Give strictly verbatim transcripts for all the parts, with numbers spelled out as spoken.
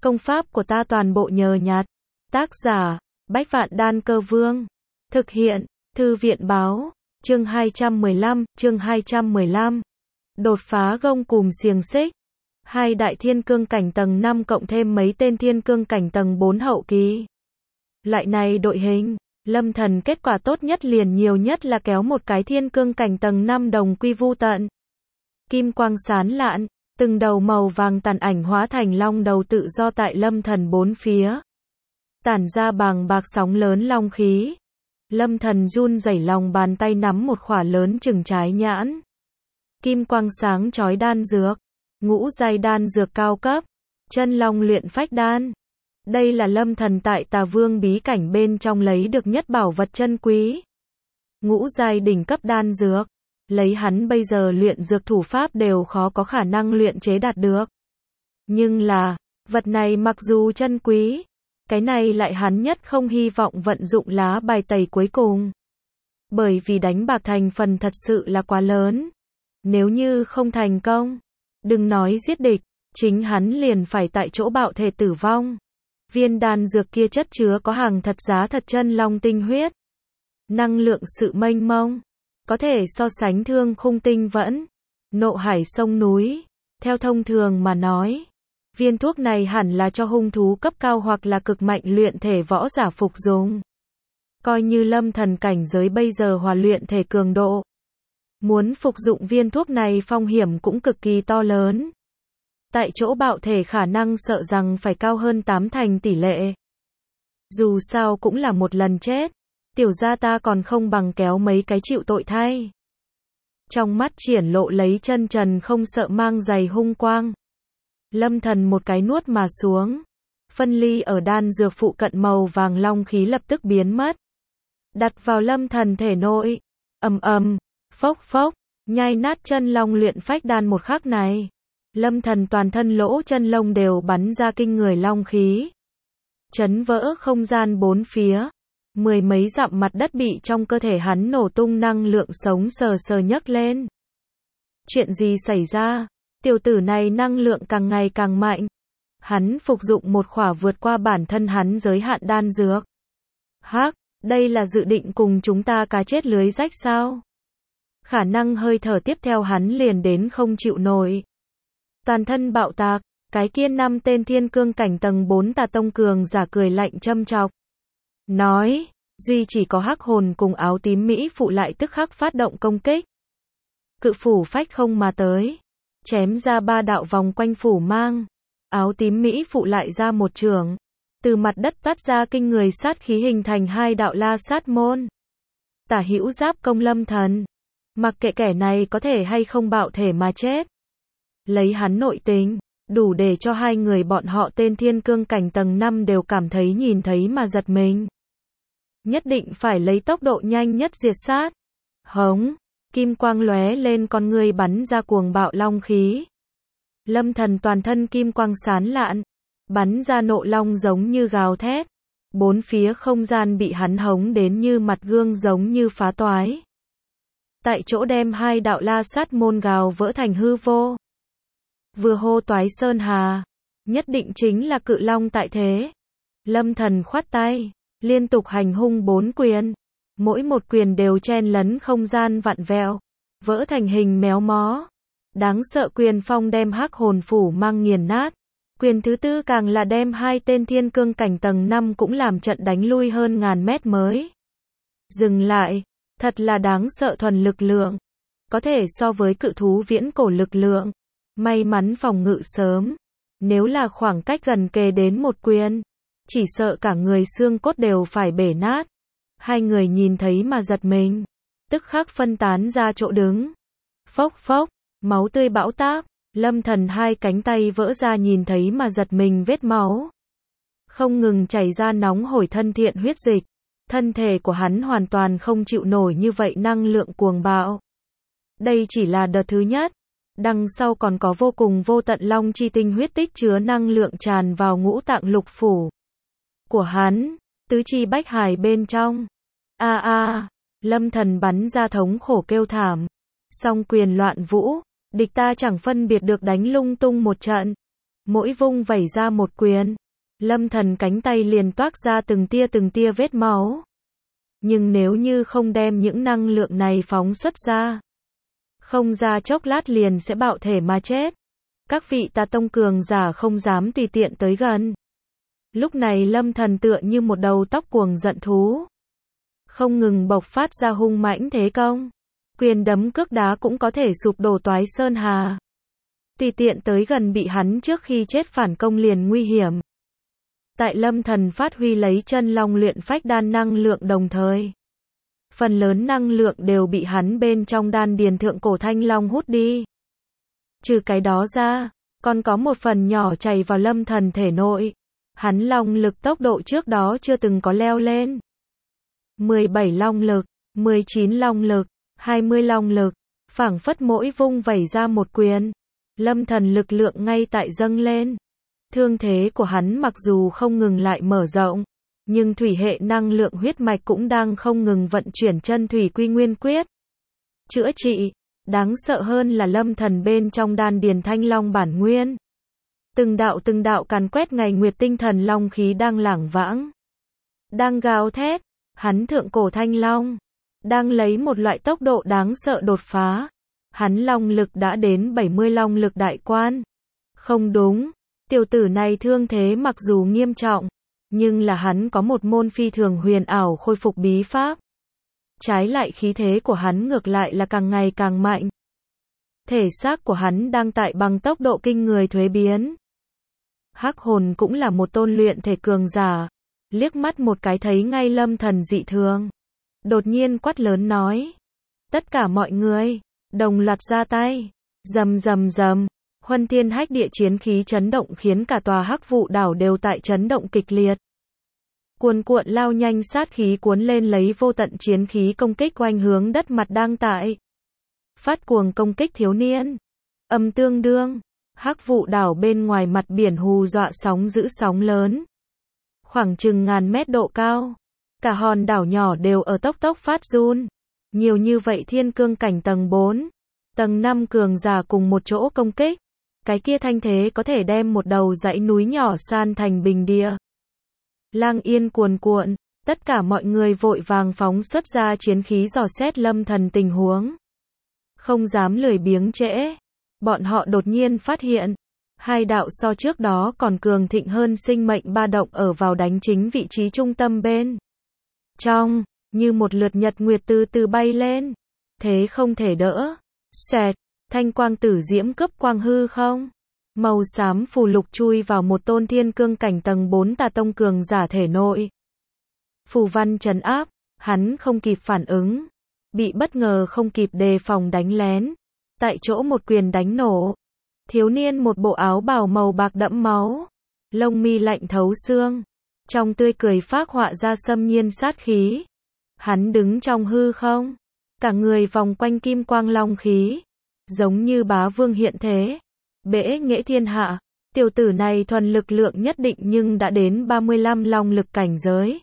Công pháp của ta toàn bộ nhờ nhặt. Tác giả, Bách Vạn Đan Cơ Vương. Thực hiện, Thư viện báo. Chương hai trăm mười lăm, chương hai trăm mười lăm. Đột phá gông cùm xiềng xích. Hai đại thiên cương cảnh tầng năm cộng thêm mấy tên thiên cương cảnh tầng bốn hậu kỳ. Loại này đội hình, Lâm Thần kết quả tốt nhất liền nhiều nhất là kéo một cái thiên cương cảnh tầng năm đồng quy vu tận. Kim quang sán lạn, từng đầu màu vàng tàn ảnh hóa thành long đầu tự do tại Lâm Thần bốn phía. Tản ra bàng bạc sóng lớn long khí. Lâm Thần run rẩy lòng bàn tay nắm một khỏa lớn chừng trái nhãn. Kim quang sáng chói đan dược. Ngũ giai đan dược cao cấp. Chân long luyện phách đan. Đây là Lâm Thần tại Tà Vương bí cảnh bên trong lấy được nhất bảo vật chân quý. Ngũ giai đỉnh cấp đan dược. Lấy hắn bây giờ luyện dược thủ pháp đều khó có khả năng luyện chế đạt được. Nhưng là, vật này mặc dù chân quý, cái này lại hắn nhất không hy vọng vận dụng lá bài tẩy cuối cùng. Bởi vì đánh bạc thành phần thật sự là quá lớn. Nếu như không thành công, đừng nói giết địch, chính hắn liền phải tại chỗ bạo thể tử vong. Viên đan dược kia chất chứa có hàng thật giá thật chân long tinh huyết. Năng lượng sự mênh mông, có thể so sánh thương khung tinh vẫn, nộ hải sông núi. Theo thông thường mà nói, viên thuốc này hẳn là cho hung thú cấp cao hoặc là cực mạnh luyện thể võ giả phục dùng. Coi như Lâm Thần cảnh giới bây giờ hòa luyện thể cường độ, muốn phục dụng viên thuốc này phong hiểm cũng cực kỳ to lớn. Tại chỗ bạo thể khả năng sợ rằng phải cao hơn tám thành tỷ lệ. Dù sao cũng là một lần chết, tiểu gia ta còn không bằng kéo mấy cái chịu tội thay. Trong mắt triển lộ lấy chân trần không sợ mang giày hung quang. Lâm Thần một cái nuốt mà xuống. Phân ly ở đan dược phụ cận màu vàng long khí lập tức biến mất. Đặt vào Lâm Thần thể nội. Ầm ầm, phốc phốc, nhai nát chân long luyện phách đan một khắc này. Lâm Thần toàn thân lỗ chân lông đều bắn ra kinh người long khí. Chấn vỡ không gian bốn phía. Mười mấy dặm mặt đất bị trong cơ thể hắn nổ tung năng lượng sống sờ sờ nhấc lên. Chuyện gì xảy ra? Tiểu tử này năng lượng càng ngày càng mạnh. Hắn phục dụng một khỏa vượt qua bản thân hắn giới hạn đan dược. Hắc, đây là dự định cùng chúng ta cá chết lưới rách sao? Khả năng hơi thở tiếp theo hắn liền đến không chịu nổi. Toàn thân bạo tạc, cái kia năm tên thiên cương cảnh tầng bốn Tà Tông cường giả cười lạnh châm chọc. Nói, duy chỉ có hắc hồn cùng áo tím Mỹ phụ lại tức khắc phát động công kích. Cự phủ phách không mà tới. Chém ra ba đạo vòng quanh phủ mang. Áo tím Mỹ phụ lại ra một trường. Từ mặt đất toát ra kinh người sát khí hình thành hai đạo la sát môn. Tả hữu giáp công Lâm Thần. Mặc kệ kẻ này có thể hay không bạo thể mà chết. Lấy hắn nội tình, đủ để cho hai người bọn họ tên thiên cương cảnh tầng năm đều cảm thấy nhìn thấy mà giật mình. Nhất định phải lấy tốc độ nhanh nhất diệt sát. Hống, kim quang lóe lên con người bắn ra cuồng bạo long khí. Lâm Thần toàn thân kim quang sán lạn, bắn ra nộ long giống như gào thét. Bốn phía không gian bị hắn hống đến như mặt gương giống như phá toái. Tại chỗ đem hai đạo la sát môn gào vỡ thành hư vô. Vừa hô toái sơn hà, nhất định chính là cự long tại thế. Lâm Thần khoát tay, liên tục hành hung bốn quyền. Mỗi một quyền đều chen lấn không gian vặn vẹo, vỡ thành hình méo mó. Đáng sợ quyền phong đem hắc hồn phủ mang nghiền nát. Quyền thứ tư càng là đem hai tên thiên cương cảnh tầng năm cũng làm trận đánh lui hơn ngàn mét mới. Dừng lại, thật là đáng sợ thuần lực lượng. Có thể so với cự thú viễn cổ lực lượng. May mắn phòng ngự sớm. Nếu là khoảng cách gần kề đến một quyền, chỉ sợ cả người xương cốt đều phải bể nát. Hai người nhìn thấy mà giật mình, tức khắc phân tán ra chỗ đứng. Phốc phốc, máu tươi bão táp. Lâm Thần hai cánh tay vỡ ra nhìn thấy mà giật mình vết máu. Không ngừng chảy ra nóng hổi thân thiện huyết dịch. Thân thể của hắn hoàn toàn không chịu nổi như vậy năng lượng cuồng bạo. Đây chỉ là đợt thứ nhất. Đằng sau còn có vô cùng vô tận long chi tinh huyết tích chứa năng lượng tràn vào ngũ tạng lục phủ của hắn, tứ chi bách hải bên trong. A a, Lâm Thần bắn ra thống khổ kêu thảm. Song quyền loạn vũ, địch ta chẳng phân biệt được đánh lung tung một trận. Mỗi vung vẩy ra một quyền, Lâm Thần cánh tay liền toát ra từng tia từng tia vết máu. Nhưng nếu như không đem những năng lượng này phóng xuất ra, không ra chốc lát liền sẽ bạo thể mà chết. Các vị tà tông cường giả không dám tùy tiện tới gần. Lúc này Lâm Thần tựa như một đầu tóc cuồng giận thú, không ngừng bộc phát ra hung mãnh thế công. Quyền đấm cước đá cũng có thể sụp đổ toái sơn hà. Tùy tiện tới gần bị hắn trước khi chết phản công liền nguy hiểm. Tại Lâm Thần phát huy lấy chân long luyện phách đan năng lượng đồng thời, phần lớn năng lượng đều bị hắn bên trong đan điền thượng cổ thanh long hút đi. Trừ cái đó ra, còn có một phần nhỏ chảy vào Lâm Thần thể nội. Hắn long lực tốc độ trước đó chưa từng có leo lên. mười bảy long lực, mười chín long lực, hai mươi long lực, phảng phất mỗi vung vẩy ra một quyền, Lâm Thần lực lượng ngay tại dâng lên. Thương thế của hắn mặc dù không ngừng lại mở rộng, nhưng thủy hệ năng lượng huyết mạch cũng đang không ngừng vận chuyển chân thủy quy nguyên quyết. Chữa trị, đáng sợ hơn là Lâm Thần bên trong đan điền thanh long bản nguyên. Từng đạo từng đạo càn quét ngày nguyệt tinh thần long khí đang lảng vãng, đang gào thét, hắn thượng cổ thanh long, đang lấy một loại tốc độ đáng sợ đột phá. Hắn long lực đã đến bảy mươi long lực đại quan. Không đúng, tiểu tử này thương thế mặc dù nghiêm trọng, nhưng là hắn có một môn phi thường huyền ảo khôi phục bí pháp. Trái lại khí thế của hắn ngược lại là càng ngày càng mạnh. Thể xác của hắn đang tại bằng tốc độ kinh người thuế biến. Hắc hồn cũng là một tôn luyện thể cường giả, liếc mắt một cái thấy ngay Lâm Thần dị thường. Đột nhiên quát lớn nói: tất cả mọi người, đồng loạt ra tay. Rầm rầm rầm, huân thiên hách địa chiến khí chấn động khiến cả tòa Hắc Vụ đảo đều tại chấn động kịch liệt. Cuồn cuộn lao nhanh sát khí cuốn lên lấy vô tận chiến khí công kích oanh hướng đất mặt đang tại phát cuồng công kích thiếu niên. Âm tương đương, Hắc Vụ đảo bên ngoài mặt biển hù dọa sóng dữ sóng lớn, khoảng chừng ngàn mét độ cao. Cả hòn đảo nhỏ đều ở tốc tốc phát run. Nhiều như vậy thiên cương cảnh tầng bốn, tầng năm cường giả cùng một chỗ công kích. Cái kia thanh thế có thể đem một đầu dãy núi nhỏ san thành bình địa. Lang yên cuồn cuộn, tất cả mọi người vội vàng phóng xuất ra chiến khí dò xét Lâm Thần tình huống. Không dám lười biếng trễ. Bọn họ đột nhiên phát hiện, hai đạo so trước đó còn cường thịnh hơn sinh mệnh ba động ở vào đánh chính vị trí trung tâm bên trong, như một lượt nhật nguyệt từ từ bay lên. Thế không thể đỡ. Xẹt, thanh quang tử diễm cướp quang hư không. Màu xám phù lục chui vào một tôn thiên cương cảnh tầng bốn tà tông cường giả thể nội. Phù văn trấn áp, hắn không kịp phản ứng, bị bất ngờ không kịp đề phòng đánh lén, tại chỗ một quyền đánh nổ. Thiếu niên một bộ áo bào màu bạc đẫm máu, lông mi lạnh thấu xương, trong tươi cười phác họa ra xâm nhiên sát khí. Hắn đứng trong hư không, cả người vòng quanh kim quang long khí, giống như bá vương hiện thế, bẽ nghệ thiên hạ. Tiểu tử này thuần lực lượng nhất định nhưng đã đến ba mươi lăm long lực cảnh giới.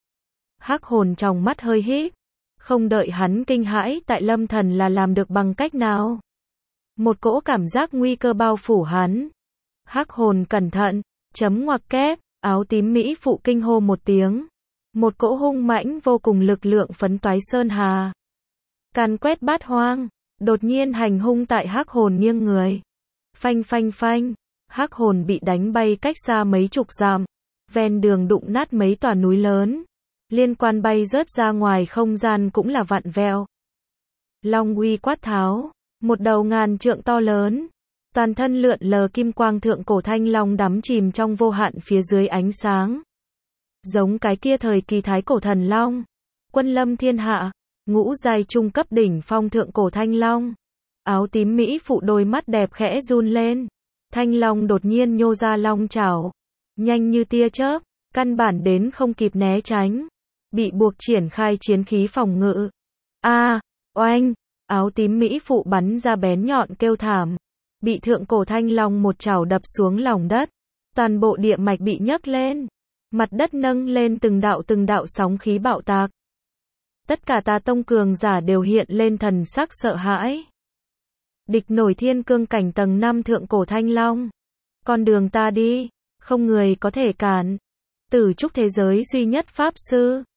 Hắc hồn trong mắt hơi híp, không đợi hắn kinh hãi tại Lâm Thần là làm được bằng cách nào. Một cỗ cảm giác nguy cơ bao phủ hắn. Hắc hồn cẩn thận, chấm ngoặc kép, áo tím mỹ phụ kinh hô một tiếng. Một cỗ hung mãnh vô cùng lực lượng phấn toái sơn hà, càn quét bát hoang, đột nhiên hành hung tại Hắc hồn nghiêng người. Phanh phanh phanh, Hắc hồn bị đánh bay cách xa mấy chục dặm, ven đường đụng nát mấy tòa núi lớn, liên quan bay rớt ra ngoài không gian cũng là vặn vẹo. Long uy quát tháo, một đầu ngàn trượng to lớn, toàn thân lượn lờ kim quang thượng cổ thanh long đắm chìm trong vô hạn phía dưới ánh sáng. Giống cái kia thời kỳ thái cổ thần long, quân lâm thiên hạ, ngũ giai trung cấp đỉnh phong thượng cổ thanh long. Áo tím mỹ phụ đôi mắt đẹp khẽ run lên. Thanh long đột nhiên nhô ra long chảo, nhanh như tia chớp, căn bản đến không kịp né tránh, bị buộc triển khai chiến khí phòng ngự. A, à, oanh, áo tím mỹ phụ bắn ra bén nhọn kêu thảm, bị thượng cổ thanh long một chảo đập xuống lòng đất, toàn bộ địa mạch bị nhấc lên, mặt đất nâng lên từng đạo từng đạo sóng khí bạo tạc. Tất cả tà tông cường giả đều hiện lên thần sắc sợ hãi. Địch nổi thiên cương cảnh tầng năm thượng cổ thanh long, Con đường ta đi, không người có thể cản. Tử trúc thế giới duy nhất Pháp Sư.